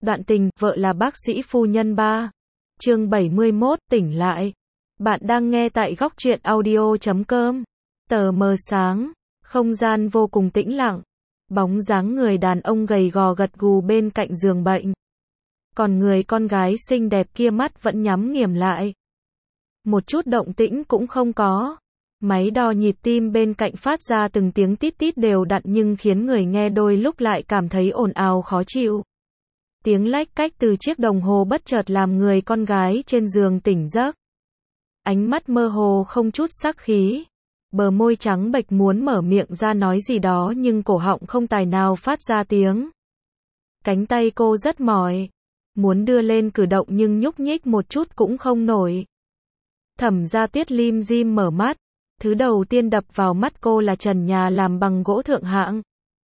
Đoạn tình, vợ là bác sĩ phu nhân 3. Chương 71, tỉnh lại. Bạn đang nghe tại góc truyện audio.com. Tờ mờ sáng, không gian vô cùng tĩnh lặng. Bóng dáng người đàn ông gầy gò gật gù bên cạnh giường bệnh. Còn người con gái xinh đẹp kia mắt vẫn nhắm nghiền lại. Một chút động tĩnh cũng không có. Máy đo nhịp tim bên cạnh phát ra từng tiếng tít tít đều đặn nhưng khiến người nghe đôi lúc lại cảm thấy ồn ào khó chịu. Tiếng lách cách từ chiếc đồng hồ bất chợt làm người con gái trên giường tỉnh giấc. Ánh mắt mơ hồ không chút sắc khí. Bờ môi trắng bệch muốn mở miệng ra nói gì đó nhưng cổ họng không tài nào phát ra tiếng. Cánh tay cô rất mỏi. Muốn đưa lên cử động nhưng nhúc nhích một chút cũng không nổi. Thẩm Gia Tuyết lim dim mở mắt. Thứ đầu tiên đập vào mắt cô là trần nhà làm bằng gỗ thượng hạng.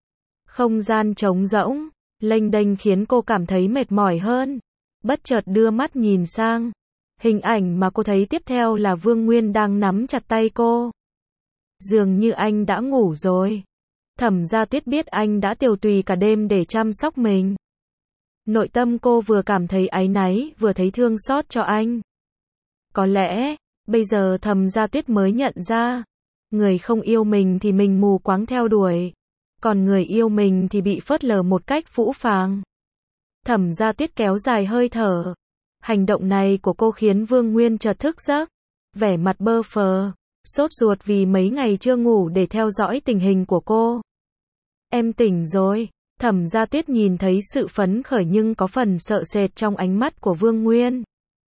Không gian trống rỗng, lênh đênh khiến cô cảm thấy mệt mỏi hơn. Bất chợt đưa mắt nhìn sang. Hình ảnh mà cô thấy tiếp theo là Vương Nguyên đang nắm chặt tay cô. Dường như anh đã ngủ rồi. Thẩm Gia Tuyết biết anh đã tiều tùy cả đêm để chăm sóc mình. Nội tâm cô vừa cảm thấy áy náy, vừa thấy thương xót cho anh. Có lẽ, bây giờ Thẩm Gia Tuyết mới nhận ra, người không yêu mình thì mình mù quáng theo đuổi, còn người yêu mình thì bị phớt lờ một cách phũ phàng. Thẩm Gia Tuyết kéo dài hơi thở. Hành động này của cô khiến Vương Nguyên chợt thức giấc, vẻ mặt bơ phờ, sốt ruột vì mấy ngày chưa ngủ để theo dõi tình hình của cô. Em tỉnh rồi. Thẩm Gia Tuyết nhìn thấy sự phấn khởi nhưng có phần sợ sệt trong ánh mắt của Vương Nguyên.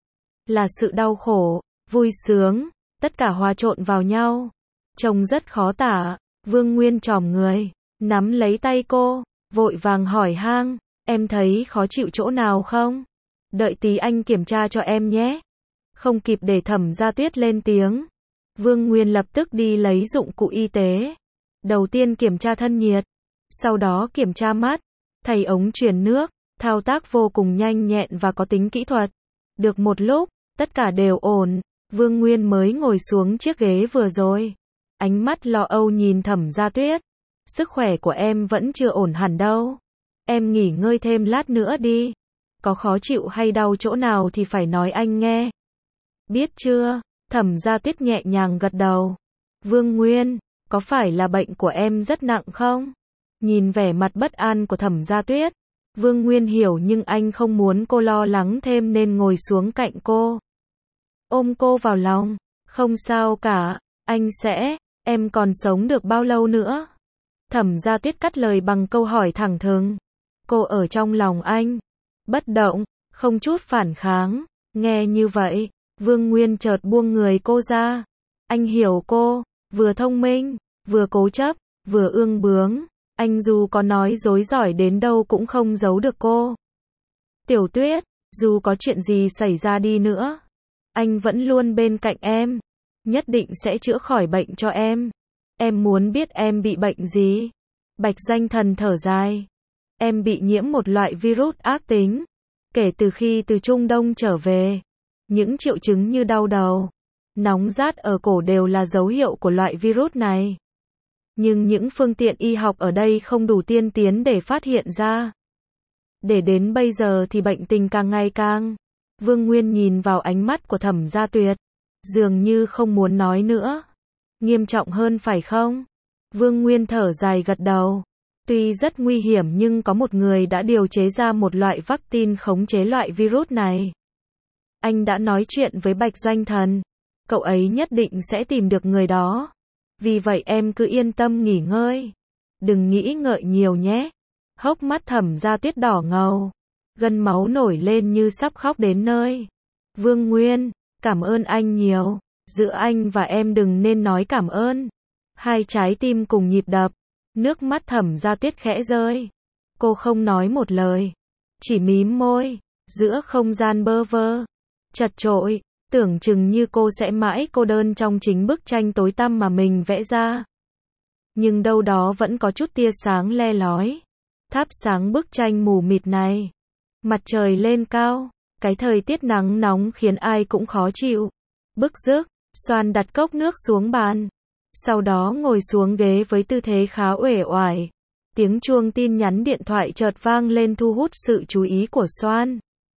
Là sự đau khổ, vui sướng, tất cả hòa trộn vào nhau. Trông rất khó tả. Vương Nguyên chòm người, nắm lấy tay cô, vội vàng hỏi han, em thấy khó chịu chỗ nào không? Đợi tí anh kiểm tra cho em nhé. Không kịp để Thẩm Gia Tuyết lên tiếng. Vương Nguyên lập tức đi lấy dụng cụ y tế. Đầu tiên kiểm tra thân nhiệt, sau đó kiểm tra mắt, thay ống truyền nước, thao tác vô cùng nhanh nhẹn và có tính kỹ thuật. Được một lúc, tất cả đều ổn, Vương Nguyên mới ngồi xuống chiếc ghế vừa rồi. Ánh mắt lo âu nhìn Thẩm Gia Tuyết. Sức khỏe của em vẫn chưa ổn hẳn đâu. Em nghỉ ngơi thêm lát nữa đi. Có khó chịu hay đau chỗ nào thì phải nói anh nghe. Biết chưa? Thẩm Gia Tuyết nhẹ nhàng gật đầu. Vương Nguyên, có phải là bệnh của em rất nặng không? Nhìn vẻ mặt bất an của Thẩm Gia Tuyết, Vương Nguyên hiểu nhưng anh không muốn cô lo lắng thêm nên ngồi xuống cạnh cô. Ôm cô vào lòng. Không sao cả, anh sẽ, em còn sống được bao lâu nữa? Thẩm Gia Tuyết cắt lời bằng câu hỏi thẳng thừng. Cô ở trong lòng anh, bất động, không chút phản kháng. Nghe như vậy, Vương Nguyên chợt buông người cô ra. Anh hiểu cô, vừa thông minh, vừa cố chấp, vừa ương bướng. Anh dù có nói dối giỏi đến đâu cũng không giấu được cô. Tiểu Tuyết, dù có chuyện gì xảy ra đi nữa, anh vẫn luôn bên cạnh em. Nhất định sẽ chữa khỏi bệnh cho em. Em muốn biết em bị bệnh gì? Bạch Doanh Thần thở dài. Em bị nhiễm một loại virus ác tính. Kể từ khi từ Trung Đông trở về, những triệu chứng như đau đầu, nóng rát ở cổ đều là dấu hiệu của loại virus này. Nhưng những phương tiện y học ở đây không đủ tiên tiến để phát hiện ra. Để đến bây giờ thì bệnh tình càng ngày càng. Vương Nguyên nhìn vào ánh mắt của Thẩm Gia Tuyết, dường như không muốn nói nữa. Nghiêm trọng hơn phải không? Vương Nguyên thở dài gật đầu. Tuy rất nguy hiểm nhưng có một người đã điều chế ra một loại vaccine khống chế loại virus này. Anh đã nói chuyện với Bạch Doanh Thần. Cậu ấy nhất định sẽ tìm được người đó. Vì vậy em cứ yên tâm nghỉ ngơi. Đừng nghĩ ngợi nhiều nhé. Hốc mắt Thẩm Gia Tuyết đỏ ngầu. Gân máu nổi lên như sắp khóc đến nơi. Vương Nguyên, cảm ơn anh nhiều. Giữa anh và em đừng nên nói cảm ơn. Hai trái tim cùng nhịp đập. Nước mắt Thẩm Gia Tuyết khẽ rơi. Cô không nói một lời. Chỉ mím môi. Giữa không gian bơ vơ, chật chội, tưởng chừng như cô sẽ mãi cô đơn trong chính bức tranh tối tăm mà mình vẽ ra. Nhưng đâu đó vẫn có chút tia sáng le lói. Thắp sáng bức tranh mù mịt này. Mặt trời lên cao. Cái thời tiết nắng nóng khiến ai cũng khó chịu. Bức rứt, Soan đặt cốc nước xuống bàn. Sau đó ngồi xuống ghế với tư thế khá uể oải. Tiếng chuông tin nhắn điện thoại chợt vang lên thu hút sự chú ý của Soan.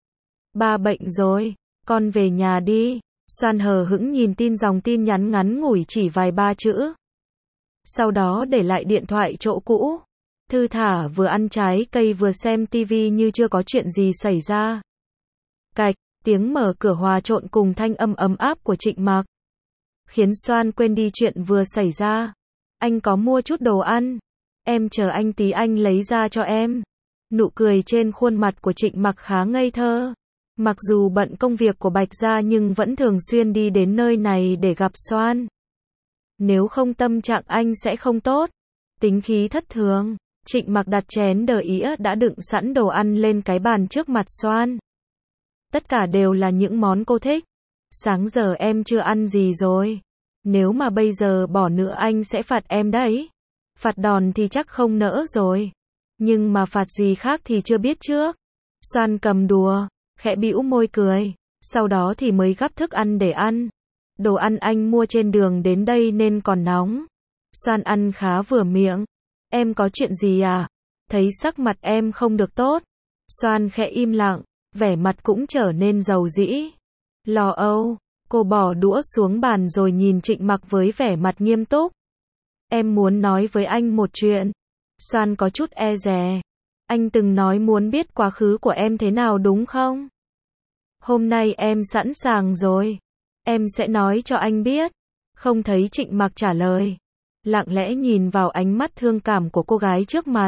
Ba bệnh rồi, con về nhà đi. Soan hờ hững nhìn dòng tin nhắn ngắn ngủi chỉ vài ba chữ. Sau đó để lại điện thoại chỗ cũ. Thư thả vừa ăn trái cây vừa xem tivi như chưa có chuyện gì xảy ra. Cạch, tiếng mở cửa hòa trộn cùng thanh âm ấm áp của Trịnh Mạc. Khiến Soan quên đi chuyện vừa xảy ra. Anh có mua chút đồ ăn. Em chờ anh tí anh lấy ra cho em. Nụ cười trên khuôn mặt của Trịnh Mạc khá ngây thơ. Mặc dù bận công việc của Bạch Gia nhưng vẫn thường xuyên đi đến nơi này để gặp Soan. Nếu không tâm trạng anh sẽ không tốt. Tính khí thất thường. Trịnh Mạc đặt chén đờ ĩa đã đựng sẵn đồ ăn lên cái bàn trước mặt Soan. Tất cả đều là những món cô thích. Sáng giờ em chưa ăn gì rồi. Nếu mà bây giờ bỏ nữa anh sẽ phạt em đấy. Phạt đòn thì chắc không nỡ rồi. Nhưng mà phạt gì khác thì chưa biết trước. Soan cầm đùa, khẽ bĩu môi cười. Sau đó thì mới gắp thức ăn để ăn. Đồ ăn anh mua trên đường đến đây nên còn nóng. Soan ăn khá vừa miệng. Em có chuyện gì à? Thấy sắc mặt em không được tốt. Soan khẽ im lặng, vẻ mặt cũng trở nên rầu rĩ. Lo âu, cô bỏ đũa xuống bàn rồi nhìn Trịnh Mạc với vẻ mặt nghiêm túc. Em muốn nói với anh một chuyện. Soan có chút e dè. Anh từng nói muốn biết quá khứ của em thế nào đúng không? Hôm nay em sẵn sàng rồi. Em sẽ nói cho anh biết. Không thấy Trịnh Mạc trả lời. Lặng lẽ nhìn vào ánh mắt thương cảm của cô gái trước mặt.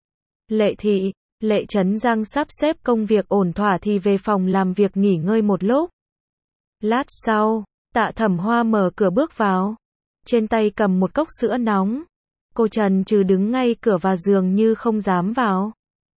Lệ Thị, Lệ Trấn Giang sắp xếp công việc ổn thỏa thì về phòng làm việc nghỉ ngơi một lúc. Lát sau, Tạ Thẩm Hoa mở cửa bước vào. Trên tay cầm một cốc sữa nóng. Cô chần chừ đứng ngay cửa và dường như không dám vào.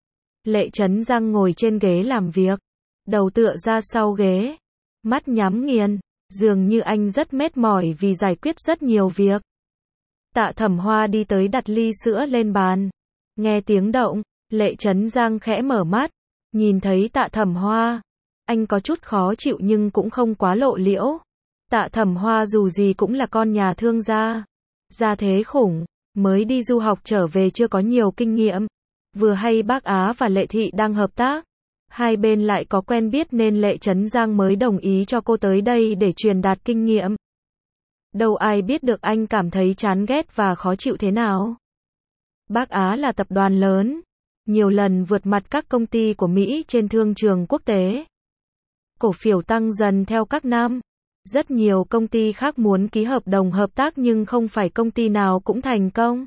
Lệ Trấn Giang ngồi trên ghế làm việc. Đầu tựa ra sau ghế. Mắt nhắm nghiền. Dường như anh rất mệt mỏi vì giải quyết rất nhiều việc. Tạ Thẩm Hoa đi tới đặt ly sữa lên bàn. Nghe tiếng động, Lệ Trấn Giang khẽ mở mắt. Nhìn thấy Tạ Thẩm Hoa. Anh có chút khó chịu nhưng cũng không quá lộ liễu. Tạ Thẩm Hoa dù gì cũng là con nhà thương gia. Gia thế khủng, mới đi du học trở về chưa có nhiều kinh nghiệm. Vừa hay bác Á và Lệ Thị đang hợp tác. Hai bên lại có quen biết nên Lệ Trấn Giang mới đồng ý cho cô tới đây để truyền đạt kinh nghiệm. Đâu ai biết được anh cảm thấy chán ghét và khó chịu thế nào. Bác Á là tập đoàn lớn, nhiều lần vượt mặt các công ty của Mỹ trên thương trường quốc tế. Cổ phiếu tăng dần theo các năm. Rất nhiều công ty khác muốn ký hợp đồng hợp tác nhưng không phải công ty nào cũng thành công.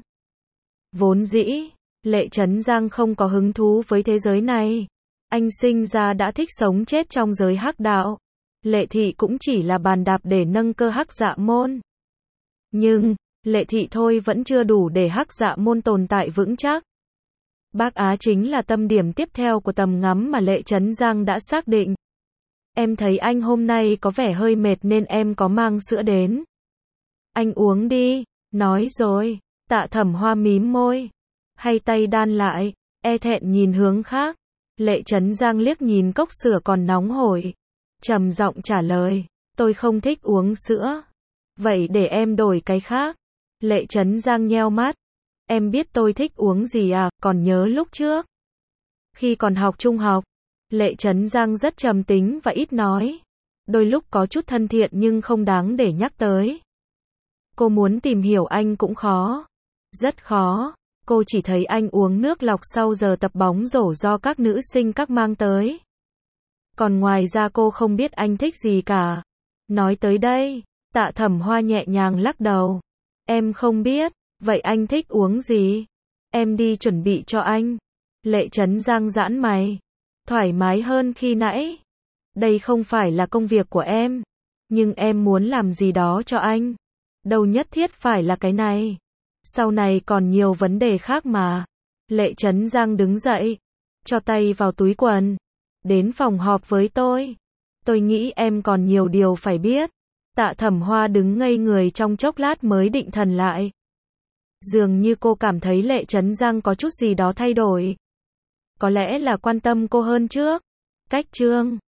Vốn dĩ, Lệ Trấn Giang không có hứng thú với thế giới này. Anh sinh ra đã thích sống chết trong giới hắc đạo. Lệ Thị cũng chỉ là bàn đạp để nâng cơ Hắc Dạ Môn. Nhưng, Lệ Thị thôi vẫn chưa đủ để Hắc Dạ Môn tồn tại vững chắc. Bác Á chính là tâm điểm tiếp theo của tầm ngắm mà Lệ Trấn Giang đã xác định. Em thấy anh hôm nay có vẻ hơi mệt nên em có mang sữa đến. Anh uống đi, nói rồi. Tạ Thẩm Hoa mím môi. Hay tay đan lại, e thẹn nhìn hướng khác. Lệ Trấn Giang liếc nhìn cốc sữa còn nóng hổi. Trầm giọng trả lời, tôi không thích uống sữa. Vậy để em đổi cái khác. Lệ Trấn Giang nheo mắt. Em biết tôi thích uống gì à, còn nhớ lúc trước. Khi còn học trung học, Lệ Trấn Giang rất trầm tính và ít nói. Đôi lúc có chút thân thiện nhưng không đáng để nhắc tới. Cô muốn tìm hiểu anh cũng khó. Rất khó. Cô chỉ thấy anh uống nước lọc sau giờ tập bóng rổ do các nữ sinh các mang tới. Còn ngoài ra cô không biết anh thích gì cả. Nói tới đây, Tạ Thẩm Hoa nhẹ nhàng lắc đầu. Em không biết, vậy anh thích uống gì? Em đi chuẩn bị cho anh. Lệ Trấn Giang giãn mày. Thoải mái hơn khi nãy. Đây không phải là công việc của em. Nhưng em muốn làm gì đó cho anh. Đâu nhất thiết phải là cái này. Sau này còn nhiều vấn đề khác mà. Lệ Trấn Giang đứng dậy. Cho tay vào túi quần. Đến phòng họp với tôi. Tôi nghĩ em còn nhiều điều phải biết. Tạ Thẩm Hoa đứng ngây người trong chốc lát mới định thần lại. Dường như cô cảm thấy Lệ Trấn Giang có chút gì đó thay đổi. Có lẽ là quan tâm cô hơn trước. Cách chương